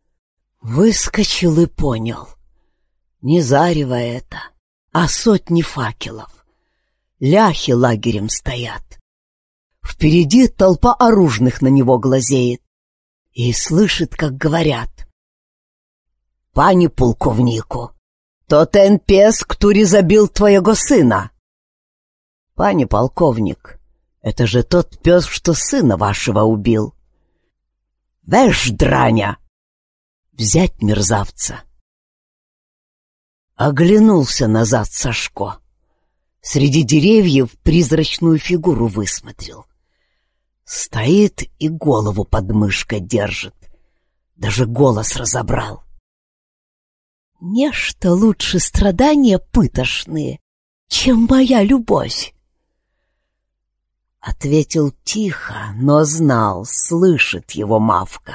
Выскочил и понял. Не зарево это, а сотни факелов. Ляхи лагерем стоят. Впереди толпа оружных на него глазеет и слышит, как говорят: «Пане полковнику, то ten пес, który забил твоего сына». «Пане полковник, это же тот пес, что сына вашего убил». «Вэш, драня! Взять мерзавца!» Оглянулся назад Сашко. Среди деревьев призрачную фигуру высмотрел. Стоит и голову под мышкой держит. Даже голос разобрал. «Нечто лучше страдания пытошные, чем моя любовь!» Ответил тихо, но знал, слышит его мавка.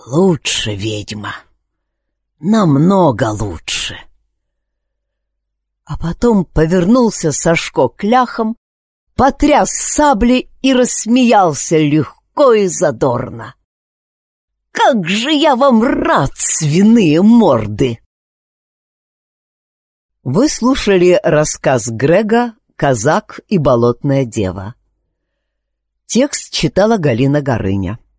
«Лучше, ведьма, намного лучше!» А потом повернулся Сашко к ляхам, потряс саблей и рассмеялся легко и задорно. «Как же я вам рад, свиные морды!» Вы слушали рассказ Грега «Казак и болотная дева». Текст читала Галина Горыня.